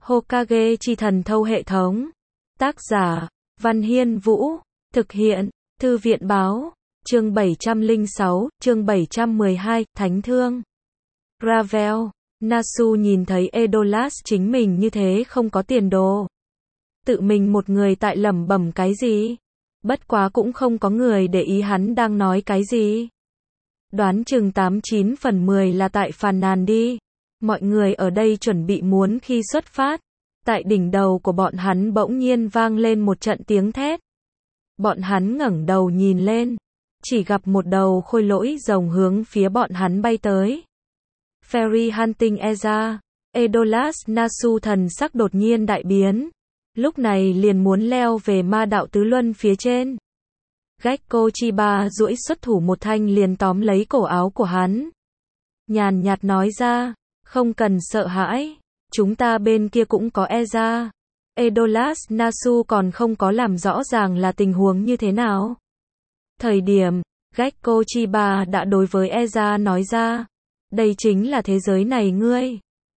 Hokage chi thần thâu hệ thống. Tác giả, Văn Hiên Vũ. Thực hiện, Thư viện báo. Chương 706, chương 712, Thánh thương. Ravel, Nasu nhìn thấy Edolas chính mình như thế không có tiền đồ. Tự mình một người tại lẩm bẩm cái gì? Bất quá cũng không có người để ý hắn đang nói cái gì. Đoán chừng 89 phần 10 là tại phàn nàn đi. Mọi người ở đây chuẩn bị muốn khi xuất phát. Tại đỉnh đầu của bọn hắn bỗng nhiên vang lên một trận tiếng thét. Bọn hắn ngẩng đầu nhìn lên. Chỉ gặp một đầu khôi lỗi rồng hướng phía bọn hắn bay tới. Fairy Hunting Eza. Edolas Nasu thần sắc đột nhiên đại biến. Lúc này liền muốn leo về ma đạo tứ luân phía trên. Gekko Chiba duỗi xuất thủ một thanh liền tóm lấy cổ áo của hắn. Nhàn nhạt nói ra, không cần sợ hãi, chúng ta bên kia cũng có Eza. Edolas Nasu còn không có làm rõ ràng là tình huống như thế nào. Thời điểm, Gekko Chiba đã đối với Eza nói ra, đây chính là thế giới này ngươi.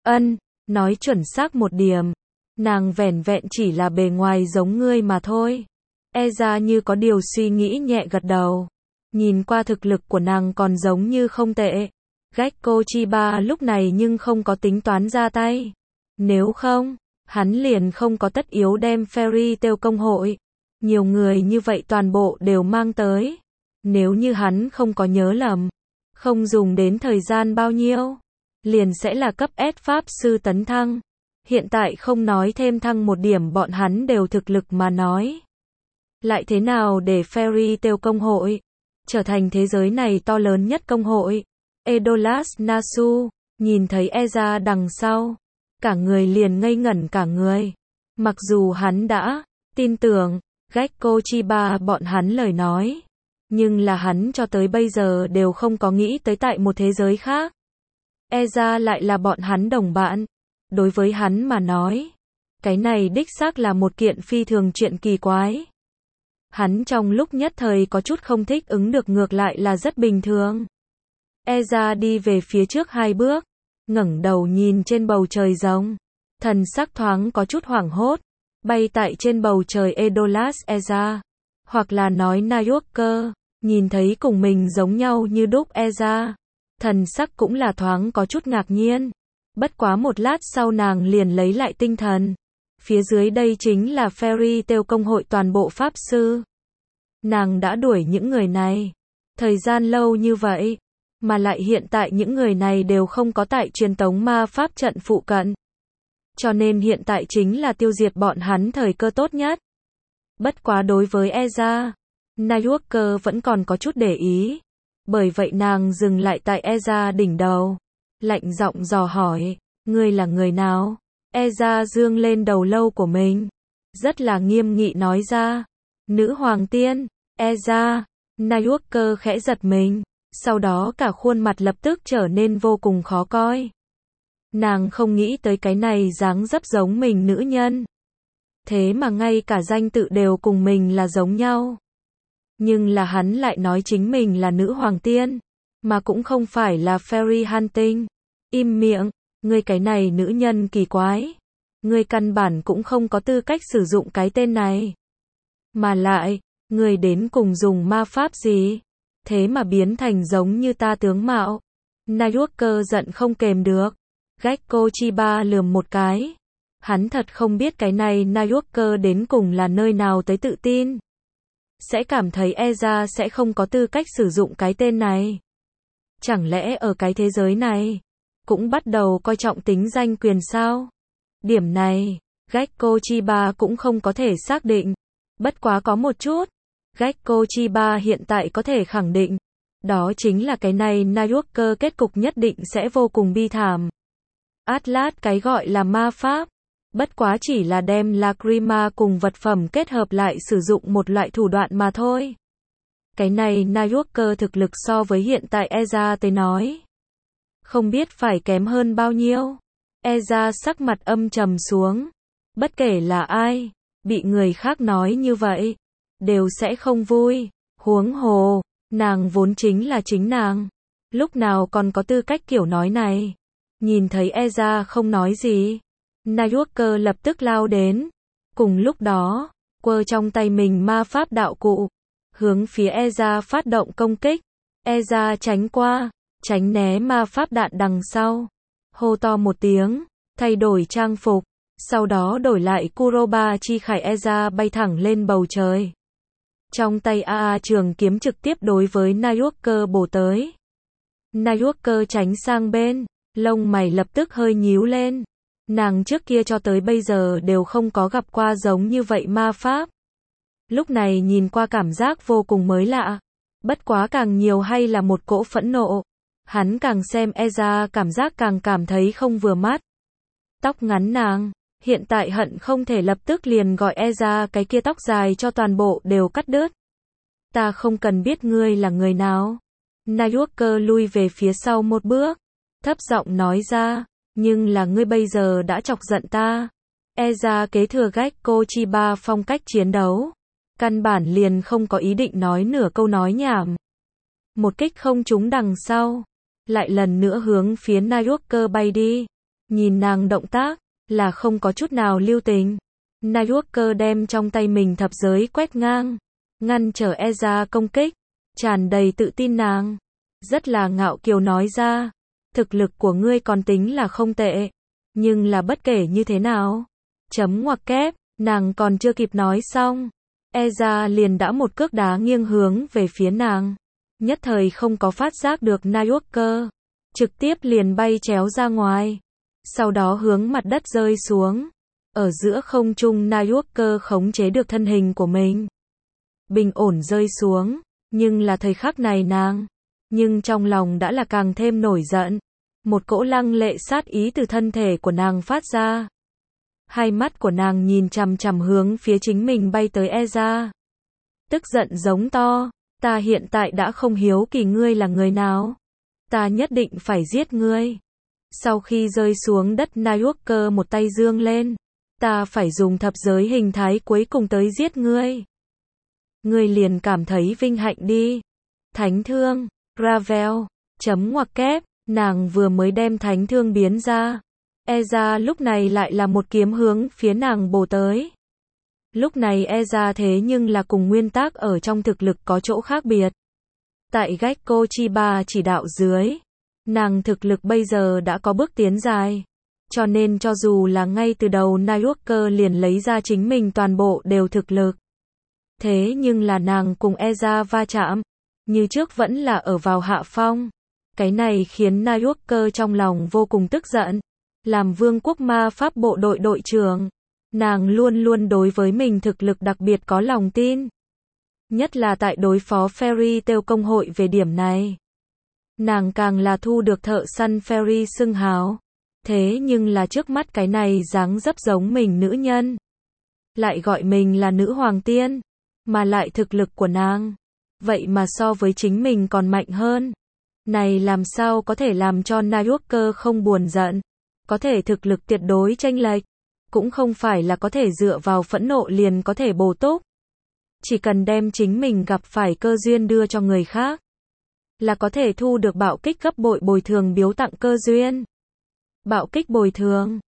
Nói chuẩn xác một điểm, nàng vẻn vẹn chỉ là bề ngoài giống ngươi mà thôi. Eza như có điều suy nghĩ nhẹ gật đầu. Nhìn qua thực lực của nàng còn giống như không tệ. Gekko Chiba lúc này nhưng không có tính toán ra tay. Nếu không, hắn liền không có tất yếu đem Fairy Tail công hội. Nhiều người như vậy toàn bộ đều mang tới. Nếu như hắn không có nhớ lầm, không dùng đến thời gian bao nhiêu, liền sẽ là cấp S Pháp Sư tấn thăng. Hiện tại không nói thêm thăng một điểm bọn hắn đều thực lực mà nói. Lại thế nào để Fairy Tail công hội trở thành thế giới này to lớn nhất công hội? Edolas Nasu nhìn thấy Eza đằng sau, cả người liền ngây ngẩn cả người. Mặc dù hắn đã tin tưởng Gekko Chiba bọn hắn lời nói, nhưng là hắn cho tới bây giờ đều không có nghĩ tới tại một thế giới khác. Eza lại là bọn hắn đồng bạn. Đối với hắn mà nói, cái này đích xác là một kiện phi thường chuyện kỳ quái. Hắn trong lúc nhất thời có chút không thích ứng được ngược lại là rất bình thường. Eza đi về phía trước 2 bước, ngẩng đầu nhìn trên bầu trời rồng. Thần sắc thoáng có chút hoảng hốt, bay tại trên bầu trời Edolas Eza. Hoặc là nói Nayuker, nhìn thấy cùng mình giống nhau như đúc Eza. Thần sắc cũng là thoáng có chút ngạc nhiên. Bất quá một lát sau nàng liền lấy lại tinh thần. Phía dưới đây chính là Fairy Tail công hội toàn bộ Pháp Sư. Nàng đã đuổi những người này thời gian lâu như vậy, mà lại hiện tại những người này đều không có tại truyền tống ma pháp trận phụ cận. Cho nên hiện tại chính là tiêu diệt bọn hắn thời cơ tốt nhất. Bất quá đối với Eza, Nayuker vẫn còn có chút để ý. Bởi vậy nàng dừng lại tại Eza đỉnh đầu. Lạnh giọng dò hỏi, ngươi là người nào? Eza dương lên đầu lâu của mình. Rất là nghiêm nghị nói ra, nữ hoàng tiên. Eza, Nayuker khẽ giật mình. Sau đó cả khuôn mặt lập tức trở nên vô cùng khó coi. Nàng không nghĩ tới cái này dáng dấp giống mình nữ nhân. Thế mà ngay cả danh tự đều cùng mình là giống nhau. Nhưng là hắn lại nói chính mình là nữ hoàng tiên, mà cũng không phải là Fairy Hunting. Im miệng, ngươi cái này nữ nhân kỳ quái. Ngươi căn bản cũng không có tư cách sử dụng cái tên này. Mà lại, ngươi đến cùng dùng ma pháp gì? Thế mà biến thành giống như ta tướng mạo. Nayuker giận không kềm được. Gekko Chiba lườm một cái. Hắn thật không biết cái này Nayuker đến cùng là nơi nào tới tự tin. Sẽ cảm thấy Eza sẽ không có tư cách sử dụng cái tên này. Chẳng lẽ ở cái thế giới này cũng bắt đầu coi trọng tính danh quyền sao? Điểm này, Gekko Chiba cũng không có thể xác định. Bất quá có một chút, Gekko Chiba hiện tại có thể khẳng định, đó chính là cái này Nayuker kết cục nhất định sẽ vô cùng bi thảm. Atlas cái gọi là ma pháp, bất quá chỉ là đem Lacrima cùng vật phẩm kết hợp lại sử dụng một loại thủ đoạn mà thôi. Cái này Nayuker thực lực so với hiện tại Eza tới nói, không biết phải kém hơn bao nhiêu. Eza sắc mặt âm trầm xuống. Bất kể là ai, bị người khác nói như vậy, đều sẽ không vui. Huống hồ, nàng vốn chính là chính nàng. Lúc nào còn có tư cách kiểu nói này. Nhìn thấy Eza không nói gì. Nightwalker lập tức lao đến. Cùng lúc đó, quơ trong tay mình ma pháp đạo cụ, hướng phía Ezra phát động công kích. Ezra tránh qua, tránh né ma pháp đạn đằng sau. Hô to một tiếng, thay đổi trang phục, sau đó đổi lại Kuroba chi khải Ezra bay thẳng lên bầu trời. Trong tay AA trường kiếm trực tiếp đối với Nightwalker bổ tới. Nightwalker tránh sang bên, lông mày lập tức hơi nhíu lên. Nàng trước kia cho tới bây giờ đều không có gặp qua giống như vậy ma pháp. Lúc này nhìn qua cảm giác vô cùng mới lạ. Bất quá càng nhiều hay là một cỗ phẫn nộ. Hắn càng xem Ezra cảm giác càng cảm thấy không vừa mắt. Tóc ngắn nàng, hiện tại hận không thể lập tức liền gọi Ezra cái kia tóc dài cho toàn bộ đều cắt đứt. Ta không cần biết ngươi là người nào. Nightwalker lui về phía sau một bước, thấp giọng nói ra, nhưng là ngươi bây giờ đã chọc giận ta. Ezra kế thừa Gekko Chiba phong cách chiến đấu, căn bản liền không có ý định nói nửa câu nói nhảm. Một kích không trúng đằng sau, lại lần nữa hướng phía Nightwalker bay đi. Nhìn nàng động tác, là không có chút nào lưu tình. Nightwalker đem trong tay mình thập giới quét ngang, ngăn trở Ezra công kích, tràn đầy tự tin nàng. Rất là ngạo kiều nói ra, thực lực của ngươi còn tính là không tệ, nhưng là bất kể như thế nào. Chấm ngoặc kép, nàng còn chưa kịp nói xong. Ezra liền đã một cước đá nghiêng hướng về phía nàng. Nhất thời không có phát giác được Nightwalker, trực tiếp liền bay chéo ra ngoài. Sau đó hướng mặt đất rơi xuống. Ở giữa không trung Nightwalker khống chế được thân hình của mình, bình ổn rơi xuống. Nhưng là thời khắc này nàng, nhưng trong lòng đã là càng thêm nổi giận. Một cỗ lăng lệ sát ý từ thân thể của nàng phát ra. Hai mắt của nàng nhìn chằm chằm hướng phía chính mình bay tới Ezra. Tức giận giống to, ta hiện tại đã không hiếu kỳ ngươi là người nào. Ta nhất định phải giết ngươi. Sau khi rơi xuống đất Nightwalker một tay giương lên. Ta phải dùng thập giới hình thái cuối cùng tới giết ngươi. Ngươi liền cảm thấy vinh hạnh đi. Thánh thương, Ravel, chấm ngoặc kép, nàng vừa mới đem thánh thương biến ra. Ezra lúc này lại là một kiếm hướng phía nàng bổ tới. Lúc này Ezra thế nhưng là cùng nguyên tác ở trong thực lực có chỗ khác biệt. Tại Gekko Chiba chỉ đạo dưới, nàng thực lực bây giờ đã có bước tiến dài. Cho nên cho dù là ngay từ đầu Nightwalker liền lấy ra chính mình toàn bộ đều thực lực. Thế nhưng là nàng cùng Ezra va chạm, như trước vẫn là ở vào hạ phong. Cái này khiến Nightwalker trong lòng vô cùng tức giận. Làm vương quốc ma pháp bộ đội đội trưởng, nàng luôn luôn đối với mình thực lực đặc biệt có lòng tin. Nhất là tại đối phó Fairy Tail công hội về điểm này. Nàng càng là thu được thợ săn Fairy xưng hào. Thế nhưng là trước mắt cái này dáng dấp giống mình nữ nhân. Lại gọi mình là nữ hoàng tiên. Mà lại thực lực của nàng, vậy mà so với chính mình còn mạnh hơn. Này làm sao có thể làm cho Nightwalker không buồn giận. Có thể thực lực tuyệt đối chênh lệch, cũng không phải là có thể dựa vào phẫn nộ liền có thể bổ túc. Chỉ cần đem chính mình gặp phải cơ duyên đưa cho người khác, là có thể thu được bạo kích gấp bội bồi thường biếu tặng cơ duyên. Bạo kích bồi thường,